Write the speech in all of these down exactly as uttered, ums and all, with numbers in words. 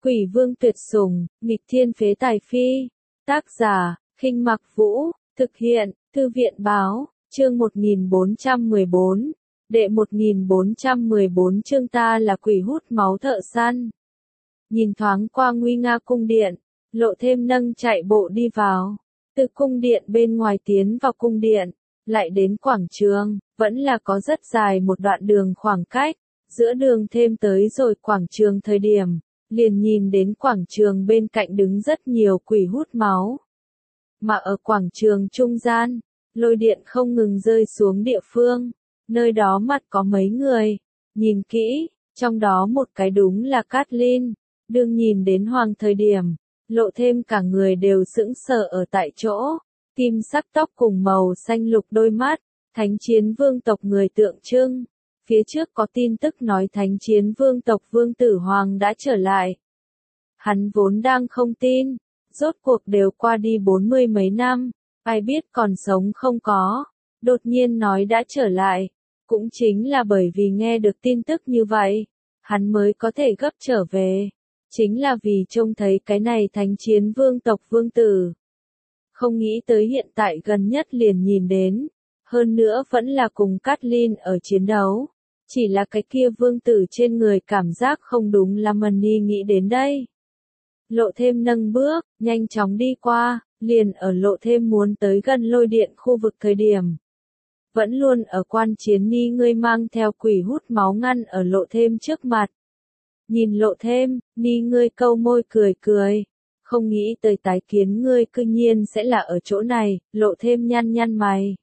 Quỷ vương tuyệt sủng, nghịch thiên phế tài phi. Tác giả, Khinh Mặc Vũ, thực hiện, Thư viện báo, chương một nghìn bốn trăm mười bốn, đệ một nghìn bốn trăm mười bốn chương ta là quỷ hút máu thợ săn. Nhìn thoáng qua nguy nga cung điện, Lộ Thêm nâng chạy bộ đi vào. Từ cung điện bên ngoài tiến vào cung điện, lại đến quảng trường, vẫn là có rất dài một đoạn đường khoảng cách, giữa đường thêm tới rồi quảng trường thời điểm, liền nhìn đến quảng trường bên cạnh đứng rất nhiều quỷ hút máu. Mà ở quảng trường trung gian, lôi điện không ngừng rơi xuống địa phương, nơi đó mặt có mấy người, nhìn kỹ, trong đó một cái đúng là Cát-linh, đương nhìn đến Hoàng thời điểm, Lộ Thêm cả người đều sững sờ ở tại chỗ, kim sắc tóc cùng màu xanh lục đôi mắt, thánh chiến vương tộc người tượng trưng. Phía trước có tin tức nói thánh chiến vương tộc vương tử Hoàng đã trở lại. Hắn vốn đang không tin, rốt cuộc đều qua đi bốn mươi mấy năm, ai biết còn sống không có, đột nhiên nói đã trở lại, cũng chính là bởi vì nghe được tin tức như vậy, hắn mới có thể gấp trở về, chính là vì trông thấy cái này thánh chiến vương tộc vương tử. Không nghĩ tới hiện tại gần nhất liền nhìn đến, hơn nữa vẫn là cùng Cát-linh ở chiến đấu. Chỉ là cái kia vương tử trên người cảm giác không đúng là Mani nghĩ đến đây. Lộ Thêm nâng bước, nhanh chóng đi qua, liền ở Lộ Thêm muốn tới gần lôi điện khu vực thời điểm. Vẫn luôn ở quan chiến Ni ngươi mang theo quỷ hút máu ngăn ở Lộ Thêm trước mặt. Nhìn Lộ Thêm, Ni ngươi câu môi cười cười. Không nghĩ tới tái kiến ngươi cư nhiên sẽ là ở chỗ này, Lộ Thêm nhăn nhăn mày.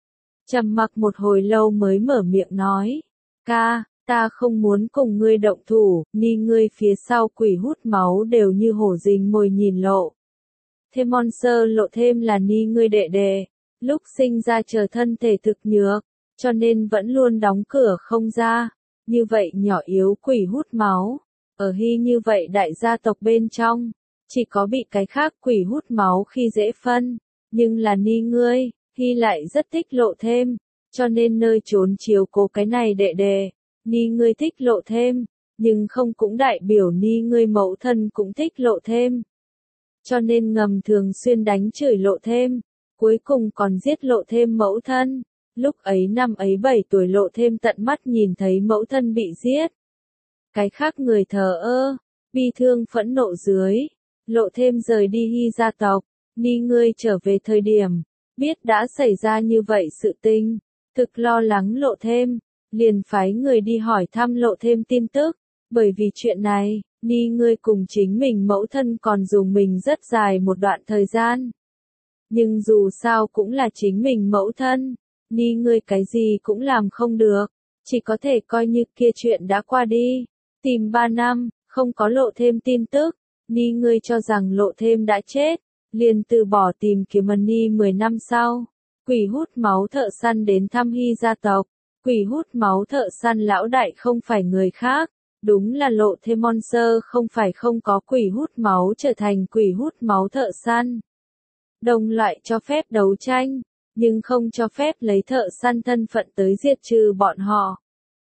Trầm mặc một hồi lâu mới mở miệng nói. Ca, ta không muốn cùng ngươi động thủ, Ni ngươi phía sau quỷ hút máu đều như hổ rình mồi nhìn Lộ. Thêm Monster Lộ Thêm là Ni ngươi đệ đệ, lúc sinh ra chờ thân thể thực nhược, cho nên vẫn luôn đóng cửa không ra, như vậy nhỏ yếu quỷ hút máu, ở Hy như vậy đại gia tộc bên trong, chỉ có bị cái khác quỷ hút máu khi dễ phân, nhưng là Ni ngươi, Hy lại rất thích Lộ Thêm. Cho nên nơi trốn chiếu cố cái này đệ đệ, Ni ngươi thích Lộ Thêm, nhưng không cũng đại biểu Ni ngươi mẫu thân cũng thích Lộ Thêm. Cho nên ngầm thường xuyên đánh chửi Lộ Thêm, cuối cùng còn giết Lộ Thêm mẫu thân. Lúc ấy năm ấy bảy tuổi Lộ Thêm tận mắt nhìn thấy mẫu thân bị giết. Cái khác người thờ ơ, bi thương phẫn nộ dưới, Lộ Thêm rời đi Hy gia tộc, Ni ngươi trở về thời điểm, biết đã xảy ra như vậy sự tình. Thực lo lắng Lộ Thêm, liền phái người đi hỏi thăm Lộ Thêm tin tức, bởi vì chuyện này, Ni ngươi cùng chính mình mẫu thân còn dùng mình rất dài một đoạn thời gian. Nhưng dù sao cũng là chính mình mẫu thân, Ni ngươi cái gì cũng làm không được, chỉ có thể coi như kia chuyện đã qua đi. Tìm ba năm, không có Lộ Thêm tin tức, Ni ngươi cho rằng Lộ Thêm đã chết, liền từ bỏ tìm kiếm Mani mười năm sau. Quỷ hút máu thợ săn đến thăm Hy gia tộc, quỷ hút máu thợ săn lão đại không phải người khác, đúng là Lộ Thêm Monster không phải không có quỷ hút máu trở thành quỷ hút máu thợ săn. Đồng loại cho phép đấu tranh, nhưng không cho phép lấy thợ săn thân phận tới diệt trừ bọn họ.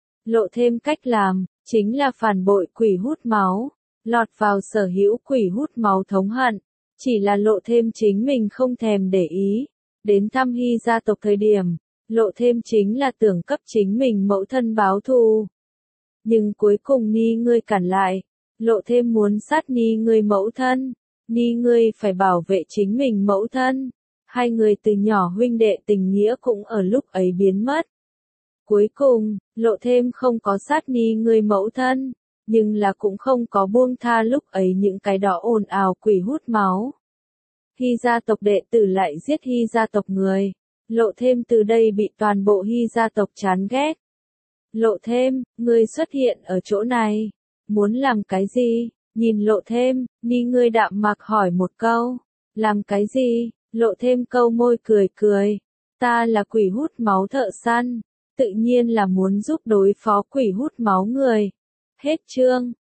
Lộ Thêm cách làm, chính là phản bội quỷ hút máu, lọt vào sở hữu quỷ hút máu thống hận, chỉ là Lộ Thêm chính mình không thèm để ý. Đến thăm Hy gia tộc thời điểm, Lộ Thêm chính là tưởng cấp chính mình mẫu thân báo thù. Nhưng cuối cùng Ni ngươi cản lại, Lộ Thêm muốn sát Ni ngươi mẫu thân, Ni ngươi phải bảo vệ chính mình mẫu thân. Hai người từ nhỏ huynh đệ tình nghĩa cũng ở lúc ấy biến mất. Cuối cùng, Lộ Thêm không có sát Ni ngươi mẫu thân, nhưng là cũng không có buông tha lúc ấy những cái đó ồn ào quỷ hút máu. Hy gia tộc đệ tử lại giết Hy gia tộc người, Lộ Thêm từ đây bị toàn bộ Hy gia tộc chán ghét. Lộ Thêm, ngươi xuất hiện ở chỗ này, muốn làm cái gì? Nhìn Lộ Thêm, Ni ngươi đạm mạc hỏi một câu, làm cái gì? Lộ Thêm câu môi cười cười, ta là quỷ hút máu thợ săn, tự nhiên là muốn giúp đối phó quỷ hút máu người. Hết chương.